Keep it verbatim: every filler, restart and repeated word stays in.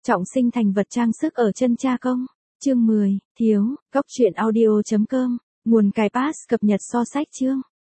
Trọng sinh thành vật trang sức ở chân cha công. Chương mười, thiếu, góc truyện audio chấm com, nguồn cài pass cập nhật so sách chương.